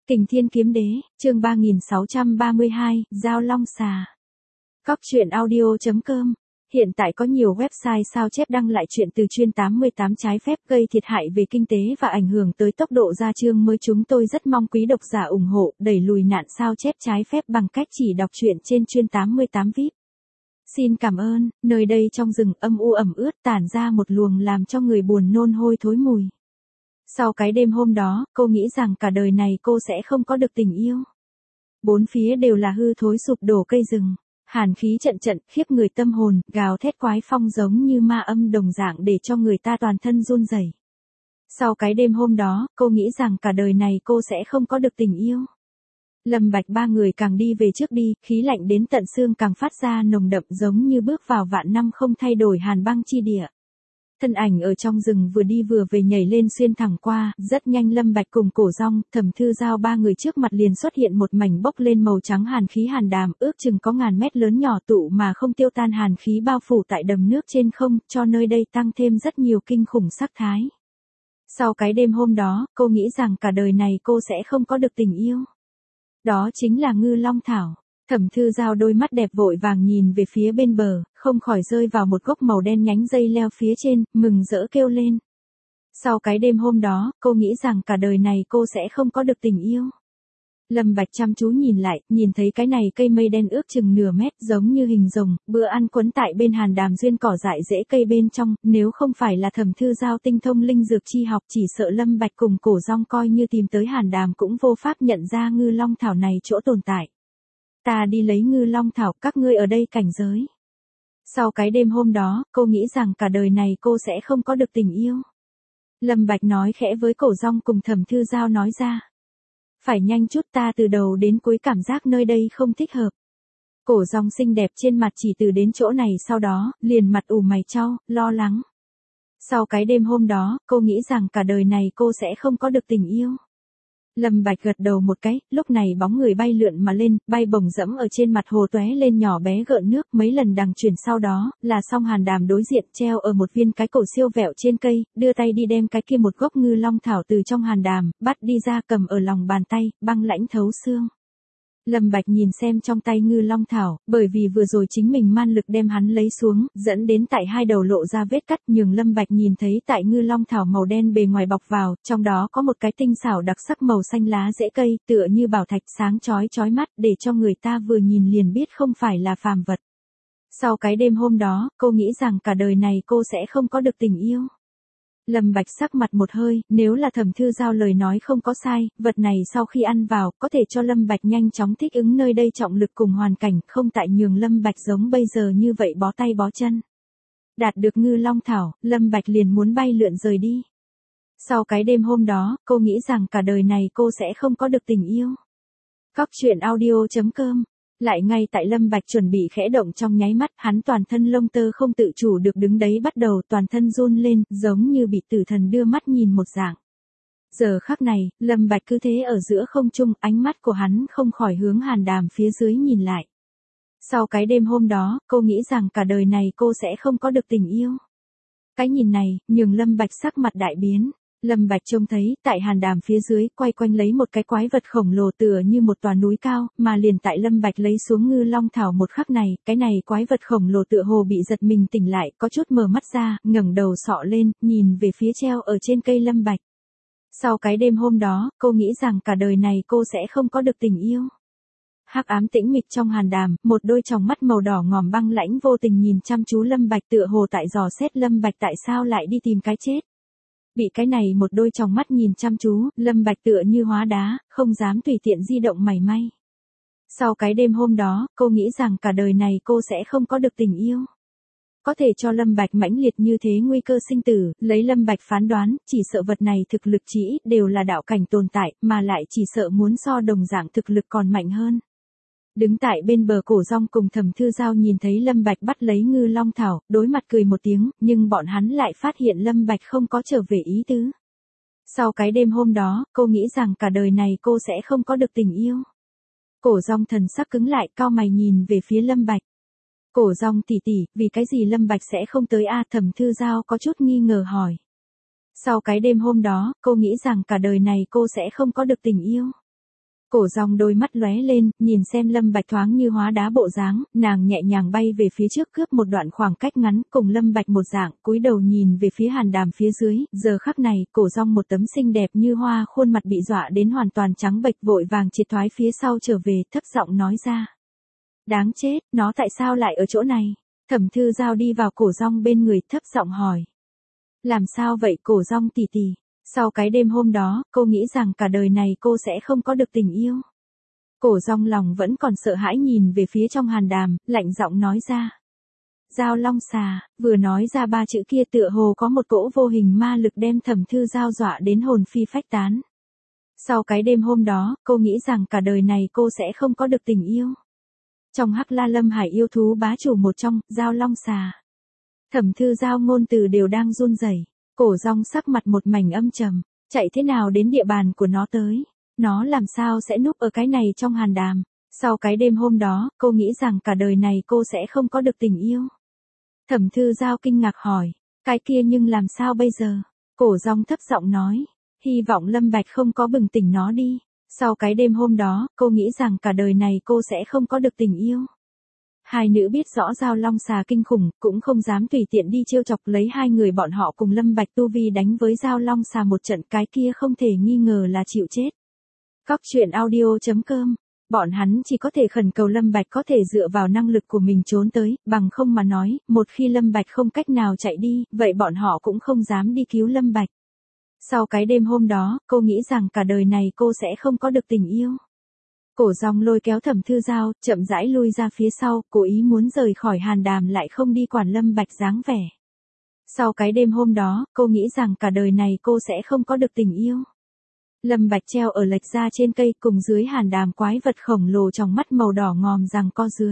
Kình Thiên Kiếm Đế, chương 3632, Giao Long Xà. Cóc truyện audio.com. Hiện tại có nhiều website sao chép đăng lại chuyện từ chuyên 88 trái phép gây thiệt hại về kinh tế và ảnh hưởng tới tốc độ ra chương mới. Chúng tôi rất mong quý độc giả ủng hộ, đẩy lùi nạn sao chép trái phép bằng cách chỉ đọc truyện trên chuyên 88 VIP. Xin cảm ơn. Nơi đây trong rừng âm u ẩm ướt tản ra một luồng làm cho người buồn nôn hôi thối mùi. Sau cái đêm hôm đó, cô nghĩ rằng cả đời này cô sẽ không có được tình yêu. Bốn phía đều là hư thối sụp đổ cây rừng. Hàn khí trận trận, khiếp người tâm hồn, gào thét quái phong giống như ma âm đồng dạng để cho người ta toàn thân run rẩy. Sau cái đêm hôm đó, cô nghĩ rằng cả đời này cô sẽ không có được tình yêu. Lâm Bạch ba người càng đi về trước đi, khí lạnh đến tận xương càng phát ra nồng đậm giống như bước vào vạn năm không thay đổi hàn băng chi địa. Thân ảnh ở trong rừng vừa đi vừa về nhảy lên xuyên thẳng qua, rất nhanh Lâm Bạch cùng Cổ Rong, Thẩm Thư Giao ba người trước mặt liền xuất hiện một mảnh bốc lên màu trắng hàn khí hàn đàm, ước chừng có ngàn mét lớn nhỏ tụ mà không tiêu tan hàn khí bao phủ tại đầm nước trên không, cho nơi đây tăng thêm rất nhiều kinh khủng sắc thái. Sau cái đêm hôm đó, cô nghĩ rằng cả đời này cô sẽ không có được tình yêu. Đó chính là Ngư Long Thảo. Thẩm Thư Giao đôi mắt đẹp vội vàng nhìn về phía bên bờ, không khỏi rơi vào một gốc màu đen nhánh dây leo phía trên, mừng rỡ kêu lên. Sau cái đêm hôm đó, cô nghĩ rằng cả đời này cô sẽ không có được tình yêu. Lâm Bạch chăm chú nhìn lại, nhìn thấy cái này cây mây đen ước chừng nửa mét giống như hình rồng, bữa ăn quấn tại bên hàn đàm duyên cỏ dại rễ cây bên trong, nếu không phải là Thẩm Thư Giao tinh thông linh dược chi học chỉ sợ Lâm Bạch cùng Cổ Rong coi như tìm tới hàn đàm cũng vô pháp nhận ra Ngư Long Thảo này chỗ tồn tại. Ta đi lấy Ngư Long Thảo, các ngươi ở đây cảnh giới. Sau cái đêm hôm đó, cô nghĩ rằng cả đời này cô sẽ không có được tình yêu. Lâm Bạch nói khẽ với Cổ Rong cùng Thẩm Thư Giao nói ra. Phải nhanh chút, ta từ đầu đến cuối cảm giác nơi đây không thích hợp. Cổ Rong xinh đẹp trên mặt chỉ từ đến chỗ này sau đó, liền mặt ủ mày chau, lo lắng. Sau cái đêm hôm đó, cô nghĩ rằng cả đời này cô sẽ không có được tình yêu. Lâm Bạch gật đầu một cái, lúc này bóng người bay lượn mà lên, bay bổng dẫm ở trên mặt hồ tóe lên nhỏ bé gợn nước, mấy lần đằng chuyển sau đó, là song hàn đàm đối diện treo ở một viên cái cổ siêu vẹo trên cây, đưa tay đi đem cái kia một gốc Ngư Long Thảo từ trong hàn đàm, bắt đi ra cầm ở lòng bàn tay, băng lãnh thấu xương. Lâm Bạch nhìn xem trong tay Ngư Long Thảo, bởi vì vừa rồi chính mình man lực đem hắn lấy xuống, dẫn đến tại hai đầu lộ ra vết cắt, nhường Lâm Bạch nhìn thấy tại Ngư Long Thảo màu đen bề ngoài bọc vào, trong đó có một cái tinh xảo đặc sắc màu xanh lá rễ cây, tựa như bảo thạch sáng chói mắt, để cho người ta vừa nhìn liền biết không phải là phàm vật. Sau cái đêm hôm đó, cô nghĩ rằng cả đời này cô sẽ không có được tình yêu. Lâm Bạch sắc mặt một hơi, nếu là Thẩm Thư Giao lời nói không có sai, vật này sau khi ăn vào, có thể cho Lâm Bạch nhanh chóng thích ứng nơi đây trọng lực cùng hoàn cảnh, không tại nhường Lâm Bạch giống bây giờ như vậy bó tay bó chân. Đạt được Ngư Long Thảo, Lâm Bạch liền muốn bay lượn rời đi. Sau cái đêm hôm đó, cô nghĩ rằng cả đời này cô sẽ không có được tình yêu. Cóc truyện audio.com. Lại ngay tại Lâm Bạch chuẩn bị khẽ động trong nháy mắt, hắn toàn thân lông tơ không tự chủ được đứng đấy bắt đầu toàn thân run lên, giống như bị tử thần đưa mắt nhìn một dạng. Giờ khắc này, Lâm Bạch cứ thế ở giữa không trung, ánh mắt của hắn không khỏi hướng hàn đàm phía dưới nhìn lại. Sau cái đêm hôm đó, cô nghĩ rằng cả đời này cô sẽ không có được tình yêu. Cái nhìn này, nhường Lâm Bạch sắc mặt đại biến. Lâm Bạch trông thấy, tại hàn đàm phía dưới, quay quanh lấy một cái quái vật khổng lồ tựa như một tòa núi cao, mà liền tại Lâm Bạch lấy xuống Ngư Long Thảo một khắc này, cái này quái vật khổng lồ tựa hồ bị giật mình tỉnh lại, có chút mở mắt ra, ngẩng đầu sọ lên, nhìn về phía treo ở trên cây Lâm Bạch. Sau cái đêm hôm đó, cô nghĩ rằng cả đời này cô sẽ không có được tình yêu. Hắc ám tĩnh mịch trong hàn đàm, một đôi tròng mắt màu đỏ ngòm băng lãnh vô tình nhìn chăm chú Lâm Bạch tựa hồ tại dò xét Lâm Bạch tại sao lại đi tìm cái chết. Bị cái này một đôi tròng mắt nhìn chăm chú, Lâm Bạch tựa như hóa đá, không dám tùy tiện di động mảy may. Sau cái đêm hôm đó, cô nghĩ rằng cả đời này cô sẽ không có được tình yêu. Có thể cho Lâm Bạch mãnh liệt như thế nguy cơ sinh tử, lấy Lâm Bạch phán đoán, chỉ sợ vật này thực lực chỉ ít đều là đạo cảnh tồn tại, mà lại chỉ sợ muốn so đồng dạng thực lực còn mạnh hơn. Đứng tại bên bờ Cổ Rong cùng Thẩm Thư Giao nhìn thấy Lâm Bạch bắt lấy Ngư Long Thảo, đối mặt cười một tiếng, nhưng bọn hắn lại phát hiện Lâm Bạch không có trở về ý tứ. Sau cái đêm hôm đó, cô nghĩ rằng cả đời này cô sẽ không có được tình yêu. Cổ Rong thần sắc cứng lại, cau mày nhìn về phía Lâm Bạch. Cổ Rong tỷ tỷ, vì cái gì Lâm Bạch sẽ không tới a? Thẩm Thư Giao có chút nghi ngờ hỏi. Sau cái đêm hôm đó, cô nghĩ rằng cả đời này cô sẽ không có được tình yêu. Cổ Dòng đôi mắt lóe lên, nhìn xem Lâm Bạch thoáng như hóa đá bộ dáng, nàng nhẹ nhàng bay về phía trước cướp một đoạn khoảng cách ngắn, cùng Lâm Bạch một dạng, cúi đầu nhìn về phía Hàn Đàm phía dưới, giờ khắc này, Cổ Dòng một tấm xinh đẹp như hoa khuôn mặt bị dọa đến hoàn toàn trắng bệch, vội vàng triệt thoái phía sau trở về, thấp giọng nói ra. Đáng chết, nó tại sao lại ở chỗ này? Thẩm Thư Giao đi vào Cổ Dòng bên người, thấp giọng hỏi. Làm sao vậy Cổ Dòng tỷ tỷ? Sau cái đêm hôm đó, cô nghĩ rằng cả đời này cô sẽ không có được tình yêu. Cổ Dòng lòng vẫn còn sợ hãi nhìn về phía trong Hàn Đàm, lạnh giọng nói ra. Giao Long Xà, vừa nói ra ba chữ kia tựa hồ có một cỗ vô hình ma lực đem Thẩm Thư Giao dọa đến hồn phi phách tán. Sau cái đêm hôm đó, cô nghĩ rằng cả đời này cô sẽ không có được tình yêu. Trong Hắc La Lâm Hải yêu thú bá chủ một trong, Giao Long Xà. Thẩm Thư Giao ngôn từ đều đang run rẩy. Cổ Dòng sắc mặt một mảnh âm trầm, chạy thế nào đến địa bàn của nó tới, nó làm sao sẽ núp ở cái này trong Hàn Đàm. Sau cái đêm hôm đó, cô nghĩ rằng cả đời này cô sẽ không có được tình yêu. Thẩm Thư Giao kinh ngạc hỏi, cái kia nhưng làm sao bây giờ? Cổ Dòng thấp giọng nói, hy vọng Lâm Bạch không có bừng tỉnh nó đi. Sau cái đêm hôm đó, cô nghĩ rằng cả đời này cô sẽ không có được tình yêu. Hai nữ biết rõ Giao Long Xà kinh khủng, cũng không dám tùy tiện đi trêu chọc, lấy hai người bọn họ cùng Lâm Bạch tu vi đánh với Giao Long Xà một trận, cái kia không thể nghi ngờ là chịu chết. Cóc truyện audio.com, bọn hắn chỉ có thể khẩn cầu Lâm Bạch có thể dựa vào năng lực của mình trốn tới, bằng không mà nói, một khi Lâm Bạch không cách nào chạy đi, vậy bọn họ cũng không dám đi cứu Lâm Bạch. Sau cái đêm hôm đó, cô nghĩ rằng cả đời này cô sẽ không có được tình yêu. Cổ Dòng lôi kéo Thẩm Thư Giao, chậm rãi lui ra phía sau, cố ý muốn rời khỏi Hàn Đàm lại không đi quản Lâm Bạch dáng vẻ. Sau cái đêm hôm đó, cô nghĩ rằng cả đời này cô sẽ không có được tình yêu. Lâm Bạch treo ở lệch ra trên cây cùng dưới Hàn Đàm quái vật khổng lồ trong mắt màu đỏ ngòm giằng co dưới.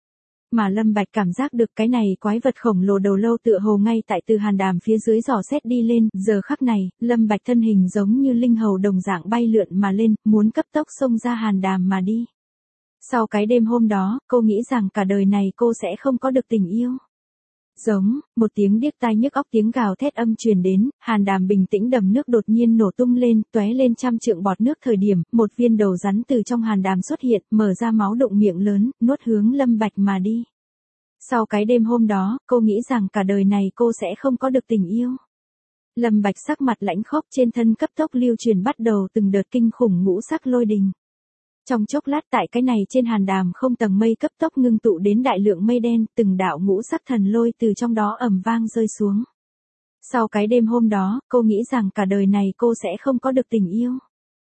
Mà Lâm Bạch cảm giác được cái này quái vật khổng lồ đầu lâu tựa hồ ngay tại từ Hàn Đàm phía dưới dò xét đi lên, giờ khắc này, Lâm Bạch thân hình giống như linh hầu đồng dạng bay lượn mà lên, muốn cấp tốc xông ra Hàn Đàm mà đi. Sau cái đêm hôm đó, cô nghĩ rằng cả đời này cô sẽ không có được tình yêu. Giống, một tiếng điếc tai nhức óc tiếng gào thét âm truyền đến, Hàn Đàm bình tĩnh đầm nước đột nhiên nổ tung lên, tóe lên trăm trượng bọt nước thời điểm, một viên đầu rắn từ trong Hàn Đàm xuất hiện, mở ra máu đụng miệng lớn, nuốt hướng Lâm Bạch mà đi. Sau cái đêm hôm đó, cô nghĩ rằng cả đời này cô sẽ không có được tình yêu. Lâm Bạch sắc mặt lãnh khốc, trên thân cấp tốc lưu truyền bắt đầu từng đợt kinh khủng ngũ sắc lôi đình. Trong chốc lát tại cái này trên Hàn Đàm không tầng mây cấp tốc ngưng tụ đến đại lượng mây đen, từng đạo ngũ sắc thần lôi từ trong đó ầm vang rơi xuống. Sau cái đêm hôm đó, cô nghĩ rằng cả đời này cô sẽ không có được tình yêu.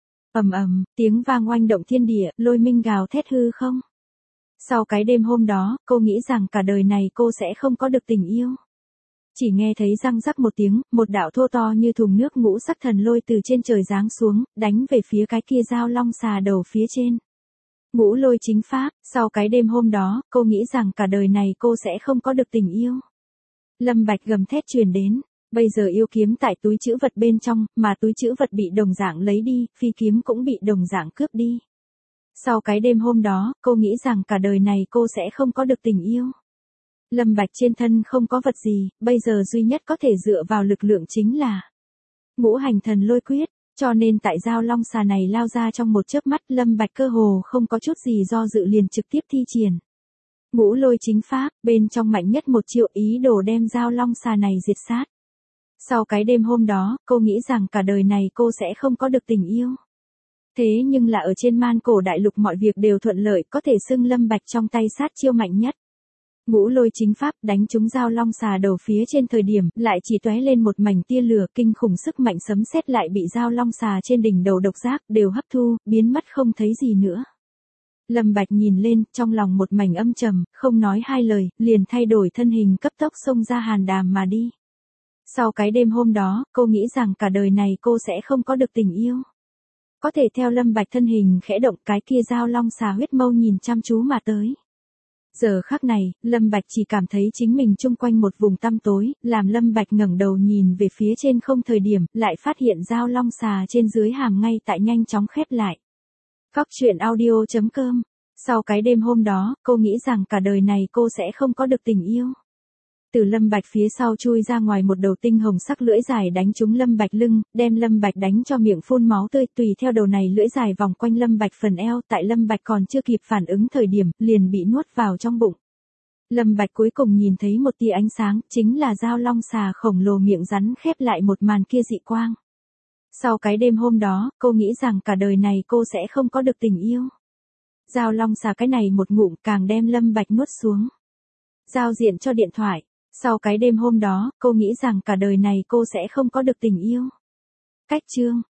Ầm ầm, tiếng vang oanh động thiên địa, lôi minh gào thét hư không. Sau cái đêm hôm đó, cô nghĩ rằng cả đời này cô sẽ không có được tình yêu. Chỉ nghe thấy răng rắc một tiếng, một đạo thô to như thùng nước ngũ sắc thần lôi từ trên trời giáng xuống, đánh về phía cái kia Giao Long Xà đầu phía trên. Ngũ lôi chính pháp, sau cái đêm hôm đó, cô nghĩ rằng cả đời này cô sẽ không có được tình yêu. Lâm Bạch gầm thét truyền đến, bây giờ yêu kiếm tại túi trữ vật bên trong, mà túi trữ vật bị đồng dạng lấy đi, phi kiếm cũng bị đồng dạng cướp đi. Sau cái đêm hôm đó, cô nghĩ rằng cả đời này cô sẽ không có được tình yêu. Lâm Bạch trên thân không có vật gì, bây giờ duy nhất có thể dựa vào lực lượng chính là Ngũ Hành Thần Lôi Quyết, cho nên tại Giao Long Xà này lao ra trong một chớp mắt, Lâm Bạch cơ hồ không có chút gì do dự liền trực tiếp thi triển Ngũ Lôi chính pháp, bên trong mạnh nhất một chiêu, ý đồ đem Giao Long Xà này diệt sát. Sau cái đêm hôm đó, cô nghĩ rằng cả đời này cô sẽ không có được tình yêu. Thế nhưng là ở trên Man Cổ Đại Lục mọi việc đều thuận lợi, có thể xưng Lâm Bạch trong tay sát chiêu mạnh nhất. Ngũ lôi chính pháp đánh trúng Giao Long Xà đầu phía trên thời điểm, lại chỉ tóe lên một mảnh tia lửa, kinh khủng sức mạnh sấm sét lại bị Giao Long Xà trên đỉnh đầu độc giác đều hấp thu, biến mất không thấy gì nữa. Lâm Bạch nhìn lên, trong lòng một mảnh âm trầm, không nói hai lời, liền thay đổi thân hình cấp tốc xông ra Hàn Đàm mà đi. Sau cái đêm hôm đó, cô nghĩ rằng cả đời này cô sẽ không có được tình yêu. Có thể theo Lâm Bạch thân hình khẽ động, cái kia Giao Long Xà huyết mâu nhìn chăm chú mà tới. Giờ khắc này, Lâm Bạch chỉ cảm thấy chính mình chung quanh một vùng tăm tối, làm Lâm Bạch ngẩng đầu nhìn về phía trên không thời điểm, lại phát hiện Giao Long Xà trên dưới hàm ngay tại nhanh chóng khép lại. Cóc truyện audio.com. Sau cái đêm hôm đó, cô nghĩ rằng cả đời này cô sẽ không có được tình yêu. Từ Lâm Bạch phía sau chui ra ngoài một đầu tinh hồng sắc lưỡi dài đánh trúng Lâm Bạch lưng, đem Lâm Bạch đánh cho miệng phun máu tươi, tùy theo đầu này lưỡi dài vòng quanh Lâm Bạch phần eo, tại Lâm Bạch còn chưa kịp phản ứng thời điểm, liền bị nuốt vào trong bụng. Lâm Bạch cuối cùng nhìn thấy một tia ánh sáng, chính là dao long xà khổng lồ miệng rắn khép lại một màn kia dị quang. Sau cái đêm hôm đó, cô nghĩ rằng cả đời này cô sẽ không có được tình yêu. Dao long xà cái này một ngụm càng đem Lâm Bạch nuốt xuống. Giao diện cho điện thoại. Sau cái đêm hôm đó, cô nghĩ rằng cả đời này cô sẽ không có được tình yêu. Cách chương